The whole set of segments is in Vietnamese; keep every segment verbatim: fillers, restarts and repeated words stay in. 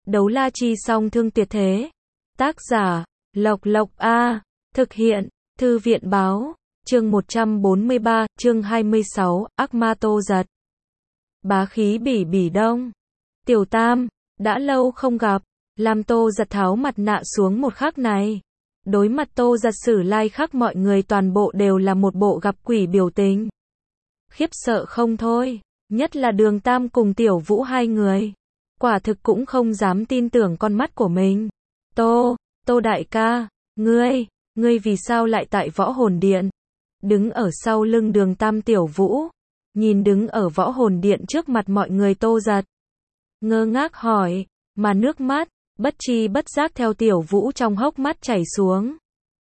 Đấu la chi song thương tuyệt thế. Tác giả, Lộc Lộc A. Thực hiện, Thư viện báo. Chương một trăm bốn mươi ba, chương hai mươi sáu, ác ma Tô Giật. Bá khí bỉ bỉ đông. Tiểu Tam, đã lâu không gặp, làm Tô Giật tháo mặt nạ xuống một khắc này. Đối mặt Tô Giật Sử Lai khắc mọi người toàn bộ đều là một bộ gặp quỷ biểu tình. Khiếp sợ không thôi, nhất là Đường Tam cùng Tiểu Vũ hai người. Quả thực cũng không dám tin tưởng con mắt của mình. Tô, Tô đại ca, ngươi, ngươi vì sao lại tại Võ Hồn Điện? Đứng ở sau lưng Đường Tam Tiểu Vũ, nhìn đứng ở Võ Hồn Điện trước mặt mọi người Tô Giật. Ngơ ngác hỏi, mà nước mắt, bất chi bất giác theo Tiểu Vũ trong hốc mắt chảy xuống.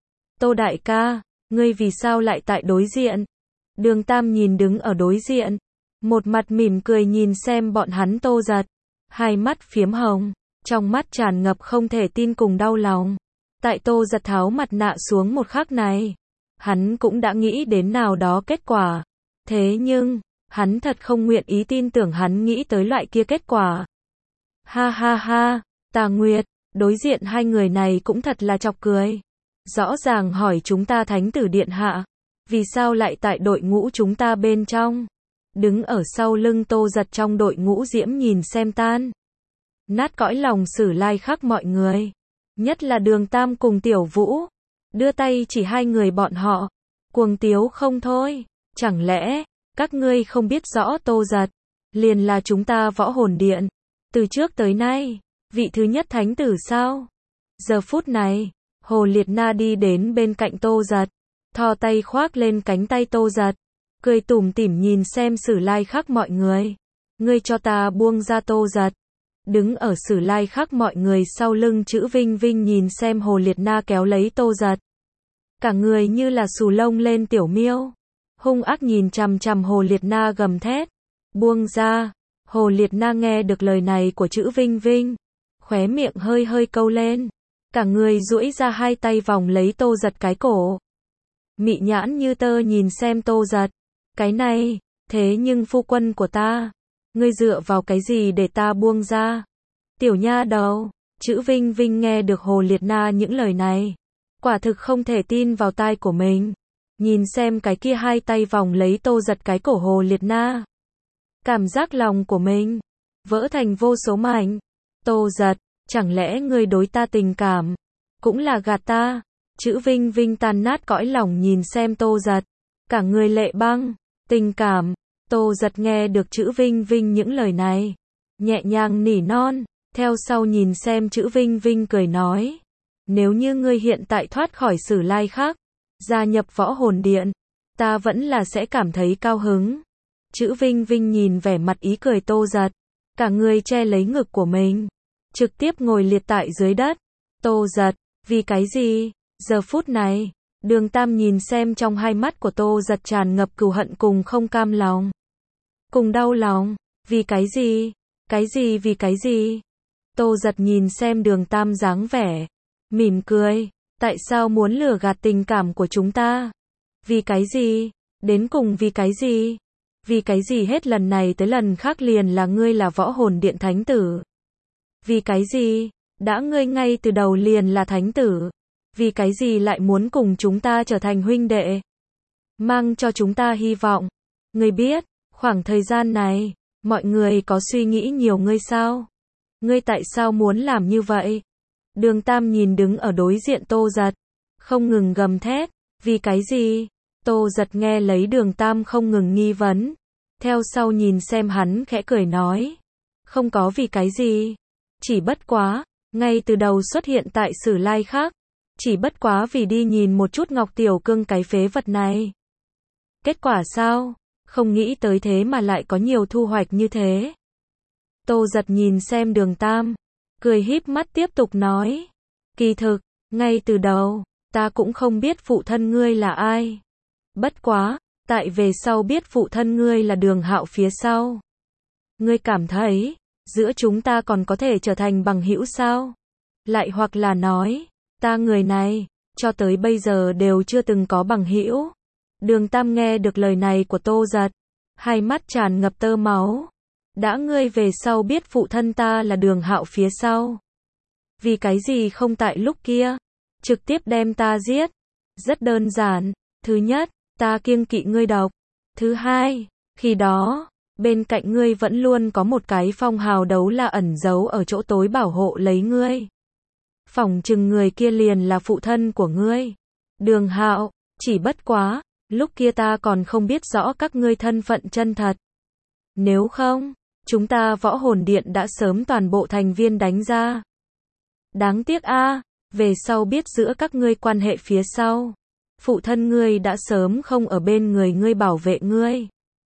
Tô đại ca, ngươi vì sao lại tại đối diện? Đường Tam nhìn đứng ở đối diện, một mặt mỉm cười nhìn xem bọn hắn Tô Giật. Hai mắt phiếm hồng, trong mắt tràn ngập không thể tin cùng đau lòng. Tại Tô Giật tháo mặt nạ xuống một khắc này, hắn cũng đã nghĩ đến nào đó kết quả. Thế nhưng, hắn thật không nguyện ý tin tưởng hắn nghĩ tới loại kia kết quả. Ha ha ha, Tà Nguyệt, đối diện hai người này cũng thật là chọc cười. Rõ ràng hỏi chúng ta Thánh tử điện hạ, vì sao lại tại đội ngũ chúng ta bên trong? Đứng ở sau lưng Tô Giật trong đội ngũ Diễm nhìn xem tan. Nát cõi lòng Sử Lai khắc mọi người. Nhất là Đường Tam cùng Tiểu Vũ. Đưa tay chỉ hai người bọn họ. Cuồng tiếu không thôi. Chẳng lẽ, các ngươi không biết rõ Tô Giật liền là chúng ta Võ Hồn Điện. Từ trước tới nay, vị thứ nhất thánh tử sao? Giờ phút này, Hồ Liệt Na đi đến bên cạnh Tô Giật. Thò tay khoác lên cánh tay Tô Giật. Cười tủm tỉm nhìn xem Sử Lai khắc mọi người. Ngươi cho ta buông ra Tô Giật. Đứng ở Sử Lai khắc mọi người sau lưng chữ Vinh Vinh nhìn xem Hồ Liệt Na kéo lấy Tô Giật. Cả người như là xù lông lên tiểu miêu. Hung ác nhìn chằm chằm Hồ Liệt Na gầm thét. Buông ra. Hồ Liệt Na nghe được lời này của chữ Vinh Vinh. Khóe miệng hơi hơi câu lên. Cả người duỗi ra hai tay vòng lấy Tô Giật cái cổ. Mị nhãn như tơ nhìn xem Tô Giật. Cái này, thế nhưng phu quân của ta, ngươi dựa vào cái gì để ta buông ra? Tiểu nha đầu, chữ Vinh Vinh nghe được Hồ Liệt Na những lời này, quả thực không thể tin vào tai của mình. Nhìn xem cái kia hai tay vòng lấy Tô Giật cái cổ Hồ Liệt Na. Cảm giác lòng của mình vỡ thành vô số mảnh. Tô Giật, chẳng lẽ ngươi đối ta tình cảm cũng là gạt ta? Chữ Vinh Vinh tan nát cõi lòng nhìn xem Tô Giật, cả người lệ băng. Tình cảm. Tô Giật nghe được chữ Vinh Vinh những lời này, nhẹ nhàng nỉ non, theo sau nhìn xem chữ Vinh Vinh cười nói. Nếu như ngươi hiện tại thoát khỏi Sử Lai khắc, gia nhập Võ Hồn Điện, ta vẫn là sẽ cảm thấy cao hứng. Chữ Vinh Vinh nhìn vẻ mặt ý cười Tô Giật, cả người che lấy ngực của mình, trực tiếp ngồi liệt tại dưới đất. Tô Giật, vì cái gì? Giờ phút này, Đường Tam nhìn xem trong hai mắt của Tô Giật tràn ngập cừu hận cùng không cam lòng. Cùng đau lòng. Vì cái gì? Cái gì vì cái gì? Tô Giật nhìn xem Đường Tam dáng vẻ. Mỉm cười. Tại sao muốn lừa gạt tình cảm của chúng ta? Vì cái gì? Đến cùng vì cái gì? Vì cái gì hết lần này tới lần khác liền là ngươi là Võ Hồn Điện thánh tử? Vì cái gì? Đã ngươi ngay từ đầu liền là thánh tử. Vì cái gì lại muốn cùng chúng ta trở thành huynh đệ? Mang cho chúng ta hy vọng. Ngươi biết, khoảng thời gian này, mọi người có suy nghĩ nhiều ngươi sao? Ngươi tại sao muốn làm như vậy? Đường Tam nhìn đứng ở đối diện Tô Giật, không ngừng gầm thét. Vì cái gì? Tô Giật nghe lấy Đường Tam không ngừng nghi vấn. Theo sau nhìn xem hắn khẽ cười nói. Không có vì cái gì. Chỉ bất quá, ngay từ đầu xuất hiện tại Sử Lai khắc. Chỉ bất quá vì đi nhìn một chút Ngọc Tiểu Cương cái phế vật này. Kết quả sao? Không nghĩ tới thế mà lại có nhiều thu hoạch như thế. Tô Giật nhìn xem Đường Tam, cười híp mắt tiếp tục nói. Kỳ thực, ngay từ đầu, ta cũng không biết phụ thân ngươi là ai. Bất quá, tại về sau biết phụ thân ngươi là Đường Hạo phía sau. Ngươi cảm thấy, giữa chúng ta còn có thể trở thành bằng hữu sao? Lại hoặc là nói, ta người này, cho tới bây giờ đều chưa từng có bằng hữu. Đường Tam nghe được lời này của Tô Giật, hai mắt tràn ngập tơ máu. Đã ngươi về sau biết phụ thân ta là Đường Hạo phía sau. Vì cái gì không tại lúc kia, trực tiếp đem ta giết? Rất đơn giản, thứ nhất, ta kiêng kỵ ngươi độc. Thứ hai, khi đó, bên cạnh ngươi vẫn luôn có một cái phong hào đấu la ẩn giấu ở chỗ tối bảo hộ lấy ngươi. Phỏng chừng người kia liền là phụ thân của ngươi. Đường Hạo, chỉ bất quá, lúc kia ta còn không biết rõ các ngươi thân phận chân thật. Nếu không, chúng ta võ hồn điện đã sớm toàn bộ thành viên đánh ra. Đáng tiếc a, về sau biết giữa các ngươi quan hệ phía sau. Phụ thân ngươi đã sớm không ở bên người ngươi bảo vệ ngươi.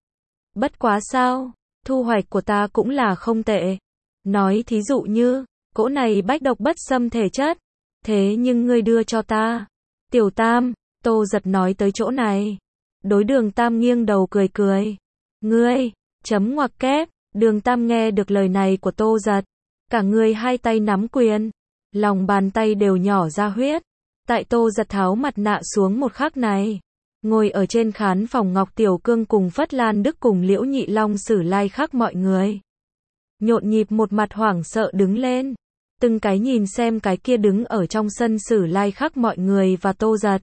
Bất quá sao, thu hoạch của ta cũng là không tệ. Nói thí dụ như, cỗ này bách độc bất xâm thể chất. Thế nhưng ngươi đưa cho ta. Tiểu Tam, Tô Giật nói tới chỗ này. Đối Đường Tam nghiêng đầu cười cười. Ngươi, chấm ngoặc kép, Đường Tam nghe được lời này của Tô Giật. Cả người hai tay nắm quyền. Lòng bàn tay đều nhỏ ra huyết. Tại Tô Giật tháo mặt nạ xuống một khắc này. Ngồi ở trên khán phòng Ngọc Tiểu Cương cùng Phất Lan Đức cùng Liễu Nhị Long Sử Lai Khắc mọi người. Nhộn nhịp một mặt hoảng sợ đứng lên. Từng cái nhìn xem cái kia đứng ở trong sân Sử Lai Khắc mọi người và Tô Giật.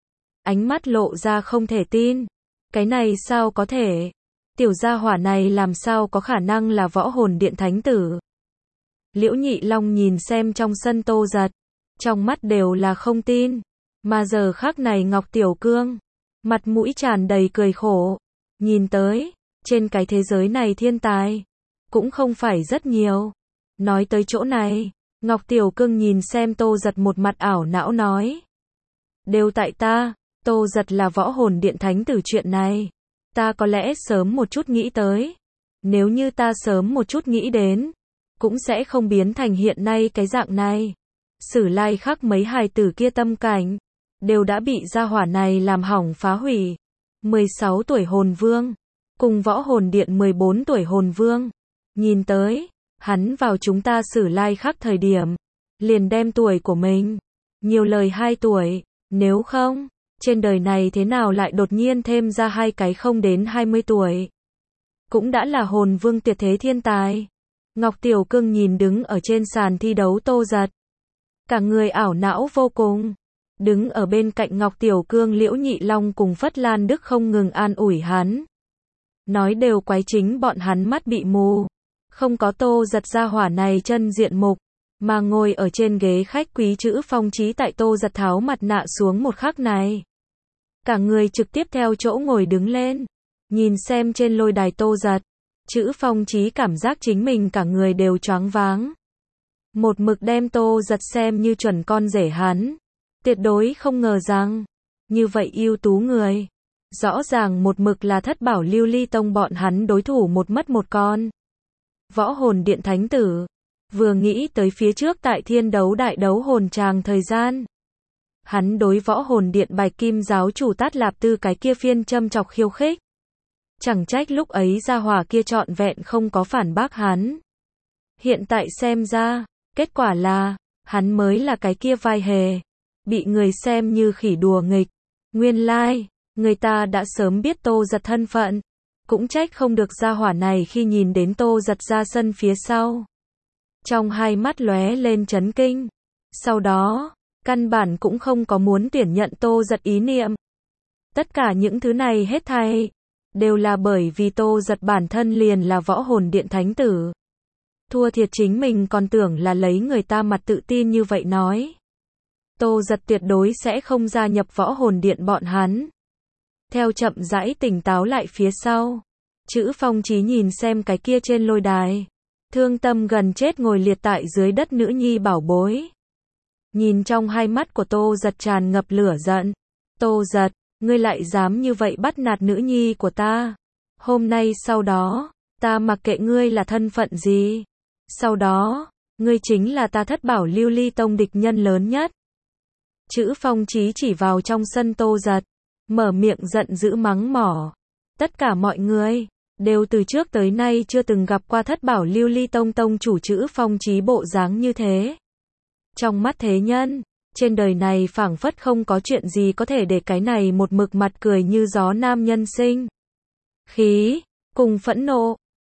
Ánh mắt lộ ra không thể tin. Cái này sao có thể? Tiểu gia hỏa này làm sao có khả năng là võ hồn điện thánh tử? Liễu Nhị Long nhìn xem trong sân Tô Giật. Trong mắt đều là không tin. Mà giờ khắc này Ngọc Tiểu Cương. Mặt mũi tràn đầy cười khổ. Nhìn tới, trên cái thế giới này thiên tài. Cũng không phải rất nhiều. Nói tới chỗ này, Ngọc Tiểu Cương nhìn xem Tô Giật một mặt ảo não nói. Đều tại ta, Tô Giật là võ hồn điện thánh tử chuyện này. Ta có lẽ sớm một chút nghĩ tới. Nếu như ta sớm một chút nghĩ đến, cũng sẽ không biến thành hiện nay cái dạng này. Sử Lai Khắc mấy hài tử kia tâm cảnh, đều đã bị gia hỏa này làm hỏng phá hủy. mười sáu tuổi hồn vương, cùng võ hồn điện mười bốn tuổi hồn vương. Nhìn tới, hắn vào chúng ta Sử Lai Khắc thời điểm, liền đem tuổi của mình, nhiều lời hai tuổi, nếu không, trên đời này thế nào lại đột nhiên thêm ra hai cái không đến hai mươi tuổi. Cũng đã là hồn vương tuyệt thế thiên tài. Ngọc Tiểu Cương nhìn đứng ở trên sàn thi đấu Tô Giật. Cả người ảo não vô cùng. Đứng ở bên cạnh Ngọc Tiểu Cương Liễu Nhị Long cùng Phất Lan Đức không ngừng an ủi hắn. Nói đều quái chính bọn hắn mắt bị mù. Không có Tô Giật gia hỏa này chân diện mục. Mà ngồi ở trên ghế khách quý chữ Phong Chí tại Tô Giật tháo mặt nạ xuống một khắc này. Cả người trực tiếp theo chỗ ngồi đứng lên. Nhìn xem trên lôi đài Tô Giật. Chữ Phong Chí cảm giác chính mình cả người đều choáng váng. Một mực đem Tô Giật xem như chuẩn con rể hắn. Tuyệt đối không ngờ rằng, như vậy ưu tú người. Rõ ràng một mực là Thất Bảo Lưu Ly Tông bọn hắn đối thủ một mất một con. Võ hồn điện thánh tử. Vừa nghĩ tới phía trước tại thiên đấu đại đấu hồn tràng thời gian. Hắn đối võ hồn điện Bạch Kim giáo chủ Tát Lạp Tư cái kia phiên châm chọc khiêu khích. Chẳng trách lúc ấy gia hỏa kia trọn vẹn không có phản bác hắn. Hiện tại xem ra, kết quả là, hắn mới là cái kia vai hề. Bị người xem như khỉ đùa nghịch. Nguyên lai, người ta đã sớm biết Tô Giật thân phận. Cũng trách không được gia hỏa này khi nhìn đến Tô Giật ra sân phía sau. Trong hai mắt lóe lên chấn kinh. Sau đó, căn bản cũng không có muốn tuyển nhận Tô Giật ý niệm. Tất cả những thứ này hết thảy đều là bởi vì Tô Giật bản thân liền là võ hồn điện thánh tử. Thua thiệt chính mình còn tưởng là lấy người ta mặt tự tin như vậy nói. Tô Giật tuyệt đối sẽ không gia nhập võ hồn điện bọn hắn. Theo chậm rãi tỉnh táo lại phía sau. Chữ Phong Chí nhìn xem cái kia trên lôi đài. Thương tâm gần chết ngồi liệt tại dưới đất nữ nhi bảo bối. Nhìn trong hai mắt của Tô Giật tràn ngập lửa giận. Tô Giật, ngươi lại dám như vậy bắt nạt nữ nhi của ta. Hôm nay sau đó, ta mặc kệ ngươi là thân phận gì. Sau đó, ngươi chính là ta Thất Bảo Lưu Ly Tông địch nhân lớn nhất. Chữ Phong Chí chỉ vào trong sân Tô Giật. Mở miệng giận dữ mắng mỏ. Tất cả mọi người đều từ trước tới nay chưa từng gặp qua Thất Bảo Lưu Ly Tông tông chủ Chữ Phong Chí bộ dáng như thế. Trong mắt thế nhân, trên đời này phảng phất không có chuyện gì có thể để cái này một mực mặt cười như gió nam nhân sinh. Khí, cùng phẫn nộ,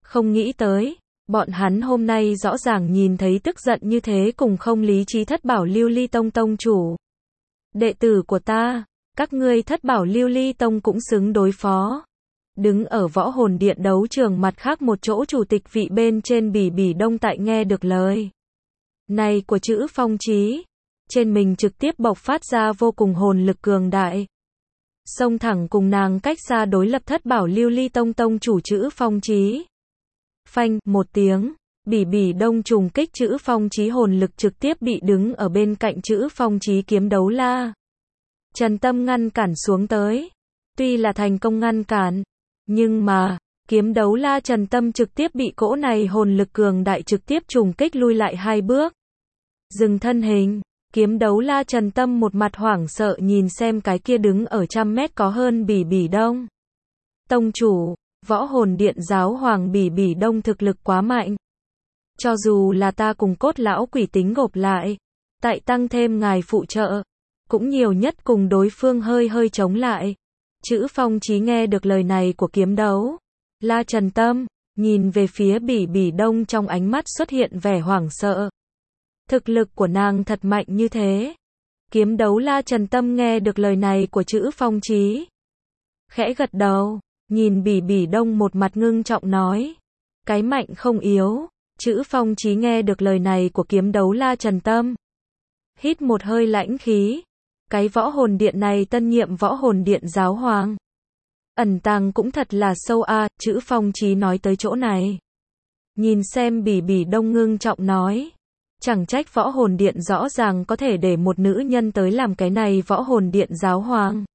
Không nghĩ tới, bọn hắn hôm nay rõ ràng nhìn thấy tức giận như thế cùng không lý trí Thất Bảo Lưu Ly Tông tông chủ. Đệ tử của ta, các ngươi Thất Bảo Lưu Ly Tông cũng xứng đối phó. Đứng ở Võ Hồn Điện đấu trường mặt khác một chỗ chủ tịch vị bên trên Bỉ Bỉ Đông tại nghe được lời này của Chữ Phong Chí, trên mình trực tiếp bộc phát ra vô cùng hồn lực cường đại. Xông thẳng cùng nàng cách xa đối lập Thất Bảo Lưu Ly Tông tông chủ Chữ Phong Chí. Phanh, một tiếng, Bỉ Bỉ Đông trùng kích Chữ Phong Chí hồn lực trực tiếp bị đứng ở bên cạnh Chữ Phong Chí kiếm đấu la Trần Tâm ngăn cản xuống tới. Tuy là thành công ngăn cản, nhưng mà, kiếm đấu la Trần Tâm trực tiếp bị cỗ này hồn lực cường đại trực tiếp trùng kích lui lại hai bước. Dừng thân hình, kiếm đấu la Trần Tâm một mặt hoảng sợ nhìn xem cái kia đứng ở trăm mét có hơn Bỉ Bỉ Đông. Tông chủ, Võ Hồn Điện giáo hoàng Bỉ Bỉ Đông thực lực quá mạnh. Cho dù là ta cùng cốt lão quỷ tính gộp lại, tại tăng thêm ngài phụ trợ, cũng nhiều nhất cùng đối phương hơi hơi chống lại. Chữ Phong Chí nghe được lời này của kiếm đấu la Trần Tâm, nhìn về phía Bỉ Bỉ Đông trong ánh mắt xuất hiện vẻ hoảng sợ. Thực lực của nàng thật mạnh như thế. Kiếm đấu la Trần Tâm nghe được lời này của Chữ Phong Chí, khẽ gật đầu, nhìn Bỉ Bỉ Đông một mặt ngưng trọng nói, cái mạnh không yếu. Chữ Phong Chí nghe được lời này của kiếm đấu la Trần Tâm, hít một hơi lãnh khí. Cái Võ Hồn Điện này tân nhiệm Võ Hồn Điện giáo hoàng, ẩn tàng cũng thật là sâu a. À. Chữ Phong Chí nói tới chỗ này, nhìn xem Bỉ Bỉ Đông ngưng trọng nói, chẳng trách Võ Hồn Điện rõ ràng có thể để một nữ nhân tới làm cái này Võ Hồn Điện giáo hoàng.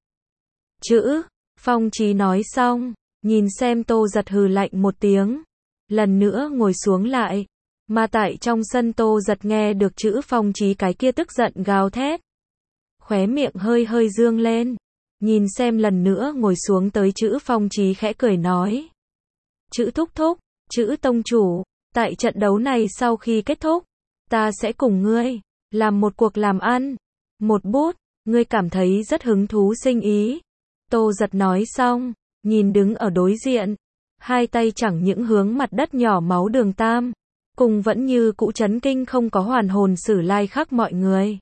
Chữ Phong Chí nói xong, nhìn xem Tô Giật hừ lạnh một tiếng, lần nữa ngồi xuống lại, mà tại trong sân Tô Giật nghe được Chữ Phong Chí cái kia tức giận gào thét, khóe miệng hơi hơi dương lên, nhìn xem lần nữa ngồi xuống tới Chữ Phong Chí khẽ cười nói, Chữ thúc thúc, Chữ tông chủ, tại trận đấu này sau khi kết thúc, ta sẽ cùng ngươi làm một cuộc làm ăn, một bút, ngươi cảm thấy rất hứng thú sinh ý. Tô Giật nói xong, nhìn đứng ở đối diện, hai tay chẳng những hướng mặt đất nhỏ máu Đường Tam, cùng vẫn như cũ chấn kinh không có hoàn hồn Sử Lai Khắc mọi người.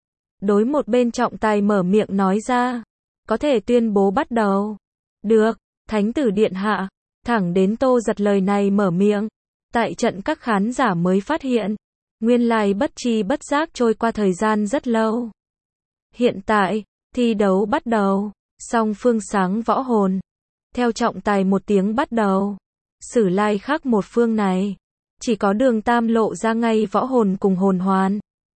Đối một bên trọng tài mở miệng nói ra, có thể tuyên bố bắt đầu. Được, Thánh tử điện hạ. Thẳng đến Tô Giật lời này mở miệng, tại trận các khán giả mới phát hiện, nguyên lai bất chi bất giác trôi qua thời gian rất lâu. Hiện tại, thi đấu bắt đầu, song phương sáng võ hồn. Theo trọng tài một tiếng bắt đầu, Sử Lai Khắc một phương này, chỉ có Đường Tam lộ ra ngay võ hồn cùng hồn hoàn.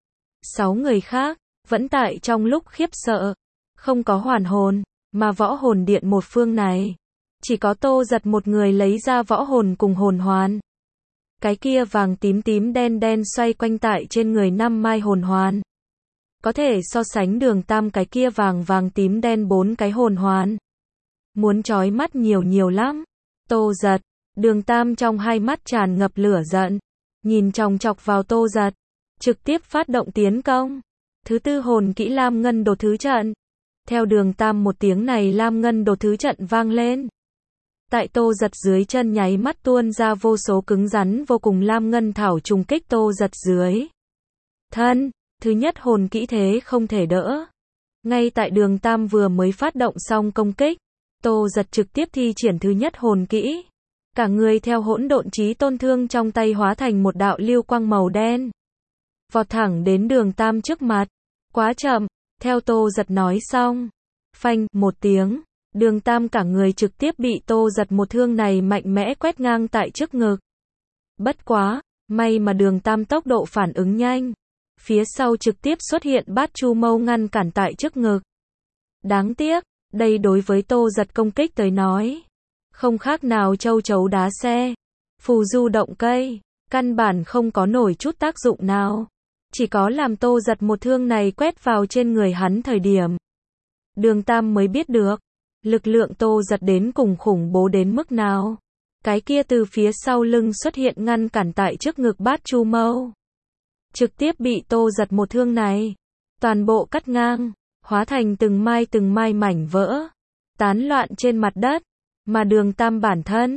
Sáu người khác, vẫn tại trong lúc khiếp sợ, không có hoàn hồn, mà Võ Hồn Điện một phương này, chỉ có Tô Giật một người lấy ra võ hồn cùng hồn hoàn. Cái kia vàng tím tím đen đen xoay quanh tại trên người năm mai hồn hoàn, có thể so sánh Đường Tam cái kia vàng vàng tím đen bốn cái hồn hoàn. Muốn chói mắt nhiều nhiều lắm. Tô Giật, Đường Tam trong hai mắt tràn ngập lửa giận, nhìn chòng chọc vào Tô Giật, trực tiếp phát động tiến công. Thứ tư hồn kỹ Lam Ngân Đồ Thứ Trận. Theo Đường Tam một tiếng này Lam Ngân Đồ Thứ Trận vang lên. Tại Tô Giật dưới chân nháy mắt tuôn ra vô số cứng rắn vô cùng Lam Ngân Thảo trùng kích Tô Giật dưới thân. Thứ nhất hồn kỹ thế không thể đỡ. Ngay tại Đường Tam vừa mới phát động xong công kích, Tô Giật trực tiếp thi triển thứ nhất hồn kỹ. Cả người theo hỗn độn chí tôn thương trong tay hóa thành một đạo lưu quang màu đen, vọt thẳng đến Đường Tam trước mặt. Quá chậm, theo Tô Giật nói xong. Phanh, một tiếng, Đường Tam cả người trực tiếp bị Tô Giật một thương này mạnh mẽ quét ngang tại trước ngực. Bất quá, may mà Đường Tam tốc độ phản ứng nhanh. Phía sau trực tiếp xuất hiện Bát Chu Mâu ngăn cản tại trước ngực. Đáng tiếc, đây đối với Tô Giật công kích tới nói, không khác nào châu chấu đá xe, phù du động cây, căn bản không có nổi chút tác dụng nào. Chỉ có làm Tô Giật một thương này quét vào trên người hắn thời điểm, Đường Tam mới biết được, lực lượng Tô Giật đến cùng khủng bố đến mức nào. Cái kia từ phía sau lưng xuất hiện ngăn cản tại trước ngực Bát Chu Mâu, trực tiếp bị Tô Giật một thương này, toàn bộ cắt ngang, hóa thành từng mai từng mai mảnh vỡ, tán loạn trên mặt đất, mà Đường Tam bản thân,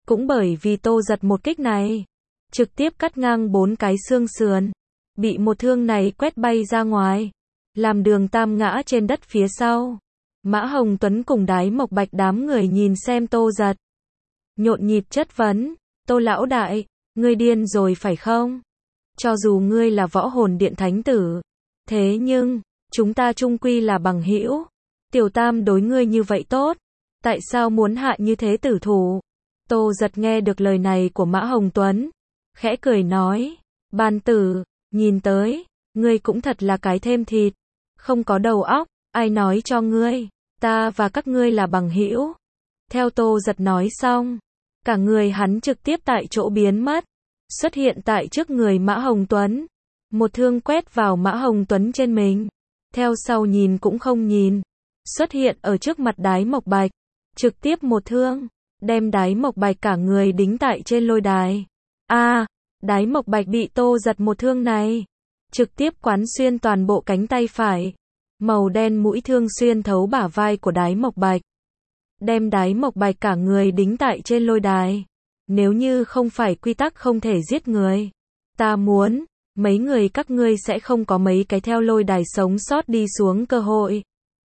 Cũng bởi vì Tô Giật một kích này, trực tiếp cắt ngang bốn cái xương sườn, bị một thương này quét bay ra ngoài, làm Đường Tam ngã trên đất phía sau. Mã Hồng Tuấn cùng Đái Mộc Bạch đám người nhìn xem Tô Giật, nhộn nhịp chất vấn, Tô lão đại, ngươi điên rồi phải không? Cho dù ngươi là võ hồn điện thánh tử, thế nhưng, chúng ta chung quy là bằng hữu. Tiểu Tam đối ngươi như vậy tốt, tại sao muốn hạ như thế tử thủ? Tô Giật nghe được lời này của Mã Hồng Tuấn, khẽ cười nói, Ban tử, nhìn tới, ngươi cũng thật là cái thêm thịt, không có đầu óc, ai nói cho ngươi, ta và các ngươi là bằng hữu. Theo Tô Giật nói xong, cả người hắn trực tiếp tại chỗ biến mất, xuất hiện tại trước người Mã Hồng Tuấn, một thương quét vào Mã Hồng Tuấn trên mình, theo sau nhìn cũng không nhìn, xuất hiện ở trước mặt Đái Mộc Bạch, trực tiếp một thương, đem Đái Mộc Bạch cả người đính tại trên lôi đài. A, à, Đái Mộc Bạch bị Tô Giật một thương này, trực tiếp quán xuyên toàn bộ cánh tay phải, màu đen mũi thương xuyên thấu bả vai của Đái Mộc Bạch, đem Đái Mộc Bạch cả người đính tại trên lôi đài. Nếu như không phải quy tắc không thể giết người, ta muốn, mấy người các ngươi sẽ không có mấy cái theo lôi đài sống sót đi xuống cơ hội.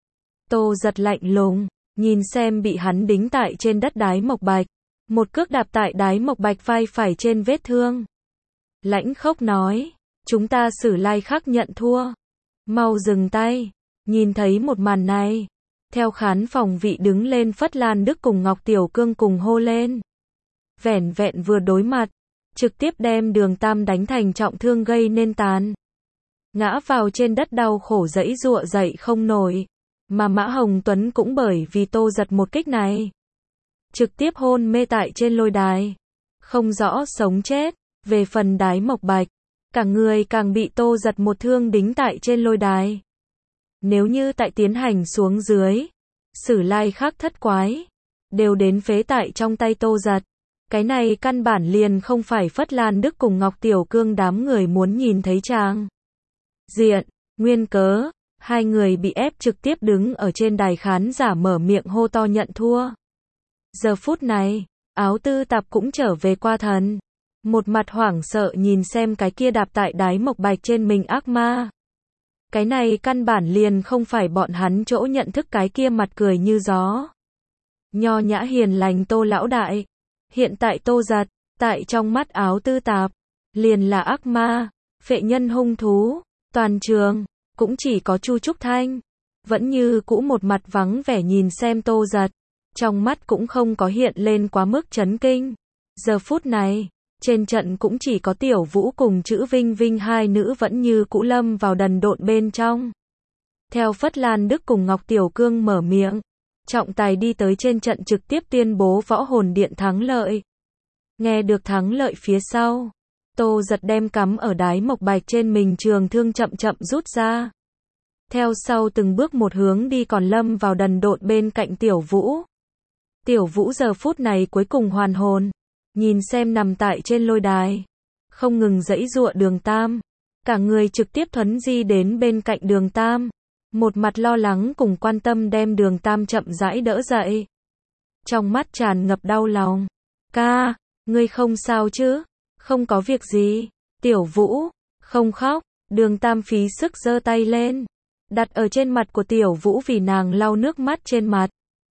Tô Giật lạnh lùng, nhìn xem bị hắn đính tại trên đất Đái Mộc Bạch, một cước đạp tại Đái Mộc Bạch vai phải trên vết thương. Lãnh khốc nói, chúng ta Sử Lai Khắc nhận thua. Mau dừng tay. Nhìn thấy một màn này, theo khán phòng vị đứng lên Phất Lan Đức cùng Ngọc Tiểu Cương cùng hô lên. Vẻn vẹn vừa đối mặt, trực tiếp đem Đường Tam đánh thành trọng thương gây nên tàn. Ngã vào trên đất đau khổ giãy giụa dậy không nổi, mà Mã Hồng Tuấn cũng bởi vì Tô Giật một kích này, trực tiếp hôn mê tại trên lôi đài, không rõ sống chết. Về phần Đái Mộc Bạch, cả người càng bị Tô Giật một thương đính tại trên lôi đài. Nếu như tại tiến hành xuống dưới, Sử Lai Khắc thất quái, đều đến phế tại trong tay Tô Giật. Cái này căn bản liền không phải Phất Lan Đức cùng Ngọc Tiểu Cương đám người muốn nhìn thấy chàng diện, nguyên cớ, hai người bị ép trực tiếp đứng ở trên đài khán giả mở miệng hô to nhận thua. Giờ phút này, Áo Tư Tạp cũng trở về qua thần, một mặt hoảng sợ nhìn xem cái kia đạp tại Đái Mộc Bạch trên mình ác ma. Cái này căn bản liền không phải bọn hắn chỗ nhận thức cái kia mặt cười như gió, nho nhã hiền lành Tô lão đại. Hiện tại Tô Giật, tại trong mắt Áo Tư Tạp, liền là ác ma, phệ nhân hung thú. Toàn trường, cũng chỉ có Chu Trúc Thanh, vẫn như cũ một mặt vắng vẻ nhìn xem Tô Giật, trong mắt cũng không có hiện lên quá mức chấn kinh. Giờ phút này, trên trận cũng chỉ có Tiểu Vũ cùng Chữ Vinh Vinh hai nữ vẫn như cũ lâm vào đần độn bên trong. Theo Phất Lan Đức cùng Ngọc Tiểu Cương mở miệng, trọng tài đi tới trên trận trực tiếp tuyên bố võ hồn điện thắng lợi. Nghe được thắng lợi phía sau, Tô Giật đem cắm ở Đái Mộc Bạch trên mình trường thương chậm chậm rút ra. Theo sau từng bước một hướng đi còn lâm vào đần độn bên cạnh Tiểu Vũ. Tiểu Vũ giờ phút này cuối cùng hoàn hồn, nhìn xem nằm tại trên lôi đài, không ngừng giãy giụa Đường Tam, cả người trực tiếp thuấn di đến bên cạnh Đường Tam, một mặt lo lắng cùng quan tâm đem Đường Tam chậm rãi đỡ dậy. Trong mắt tràn ngập đau lòng. Ca, ngươi không sao chứ? Không có việc gì. Tiểu Vũ, không khóc. Đường Tam phí sức giơ tay lên, đặt ở trên mặt của Tiểu Vũ vì nàng lau nước mắt trên mặt.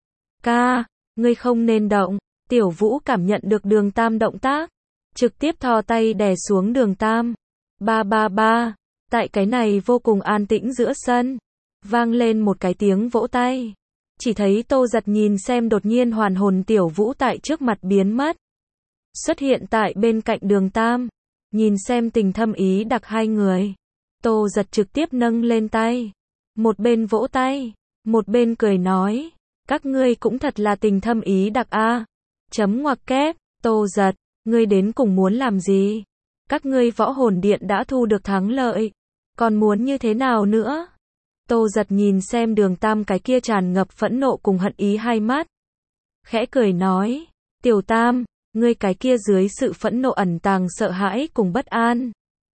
Ca, ngươi không nên động. Tiểu Vũ cảm nhận được Đường Tam động tác, trực tiếp thò tay đè xuống Đường Tam. Ba ba ba, tại cái này vô cùng an tĩnh giữa sân, vang lên một cái tiếng vỗ tay. Chỉ thấy Tô Giật nhìn xem đột nhiên hoàn hồn Tiểu Vũ tại trước mặt biến mất, xuất hiện tại bên cạnh Đường Tam, nhìn xem tình thâm ý đặc hai người. Tô Giật trực tiếp nâng lên tay, một bên vỗ tay, một bên cười nói, các ngươi cũng thật là tình thâm ý đặc a. Chấm ngoặc kép, Tô Giật, ngươi đến cùng muốn làm gì? Các ngươi võ hồn điện đã thu được thắng lợi, còn muốn như thế nào nữa? Tô Giật nhìn xem Đường Tam cái kia tràn ngập phẫn nộ cùng hận ý hai mắt, khẽ cười nói, Tiểu Tam, ngươi cái kia dưới sự phẫn nộ ẩn tàng sợ hãi cùng bất an,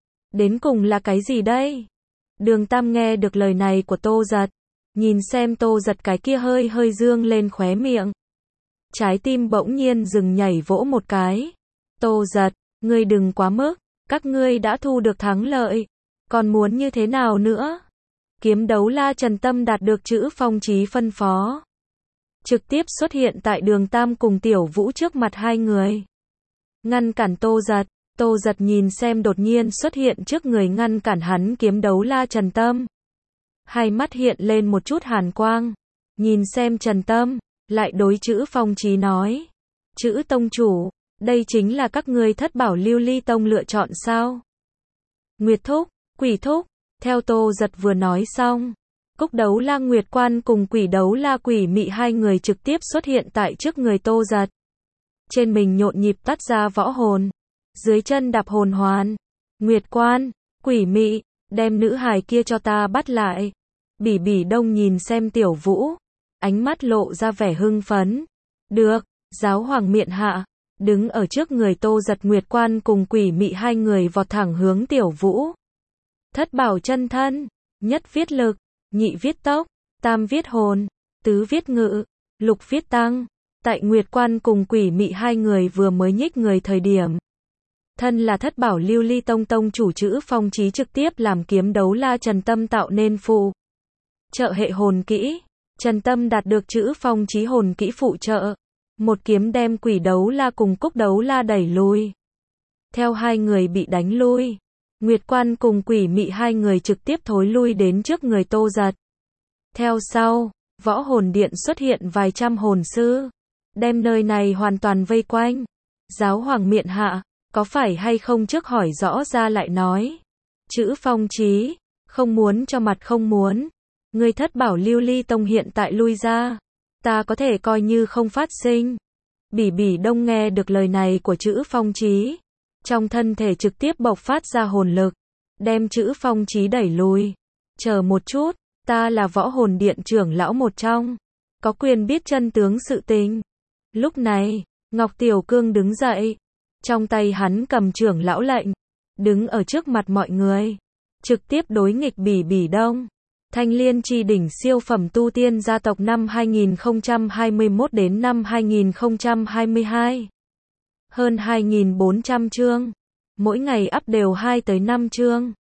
đến cùng là cái gì đây? Đường Tam nghe được lời này của Tô Giật, nhìn xem Tô Giật cái kia hơi hơi dương lên khóe miệng, Trái tim bỗng nhiên dừng nhảy vỗ một cái. Tô Giật, ngươi đừng quá mức, các ngươi đã thu được thắng lợi, còn muốn như thế nào nữa? Kiếm đấu la Trần Tâm đạt được chữ Phong Chí phân phó, trực tiếp xuất hiện tại Đường Tam cùng Tiểu Vũ trước mặt hai người. Ngăn cản Tô Giật, Tô Giật nhìn xem đột nhiên xuất hiện trước người ngăn cản hắn kiếm đấu la Trần Tâm. Hai mắt hiện lên một chút hàn quang, nhìn xem Trần Tâm, lại đối chữ Phong Chí nói. Chữ tông chủ, đây chính là các ngươi Thất Bảo Lưu Ly Tông lựa chọn sao? Nguyệt Thúc, Quỷ Thúc, theo Tô Giật vừa nói xong, Cúc Đấu La Nguyệt Quan cùng Quỷ Đấu La Quỷ Mị hai người trực tiếp xuất hiện tại trước người Tô Giật. Trên mình nhộn nhịp tắt ra võ hồn, dưới chân đạp hồn hoàn. Nguyệt Quan, Quỷ Mị, đem nữ hài kia cho ta bắt lại. Bỉ Bỉ Đông nhìn xem Tiểu Vũ, ánh mắt lộ ra vẻ hưng phấn. Được, giáo hoàng miện hạ. Đứng ở trước người Tô Giật, Nguyệt Quan cùng Quỷ Mị hai người vọt thẳng hướng Tiểu Vũ. Thất bảo chân thân, nhất viết lực, nhị viết tốc, tam viết hồn, tứ viết ngự, lục viết tăng. Tại Nguyệt Quan cùng Quỷ Mị hai người vừa mới nhích người thời điểm, thân là Thất Bảo Lưu Ly Tông tông chủ chữ Phong Chí trực tiếp làm kiếm đấu la Trần Tâm tạo nên phụ trợ hệ hồn kỹ. Trần Tâm đạt được chữ Phong Chí hồn kỹ phụ trợ, một kiếm đem Quỷ Đấu La cùng Cúc Đấu La đẩy lui. Theo hai người bị đánh lui, Nguyệt Quan cùng Quỷ Mị hai người trực tiếp thối lui đến trước người Tô Giật. Theo sau, võ hồn điện xuất hiện vài trăm hồn sư, đem nơi này hoàn toàn vây quanh. Giáo hoàng miện hạ, có phải hay không trước hỏi rõ ra lại nói. Chữ Phong Chí, không muốn cho mặt không muốn. Người Thất Bảo Lưu Ly Tông hiện tại lui ra, ta có thể coi như không phát sinh. Bỉ Bỉ Đông nghe được lời này của chữ Phong Chí, trong thân thể trực tiếp bộc phát ra hồn lực, đem chữ Phong Chí đẩy lùi. Chờ một chút, ta là võ hồn điện trưởng lão một trong, có quyền biết chân tướng sự tình. Lúc này, Ngọc Tiểu Cương đứng dậy, trong tay hắn cầm trưởng lão lệnh, đứng ở trước mặt mọi người, trực tiếp đối nghịch Bỉ Bỉ Đông. Thanh Liên Chi đỉnh siêu phẩm tu tiên gia tộc năm hai nghìn không trăm hai mươi mốt đến năm hai nghìn không trăm hai mươi hai. Hơn hai nghìn bốn trăm chương, mỗi ngày up đều hai tới năm chương.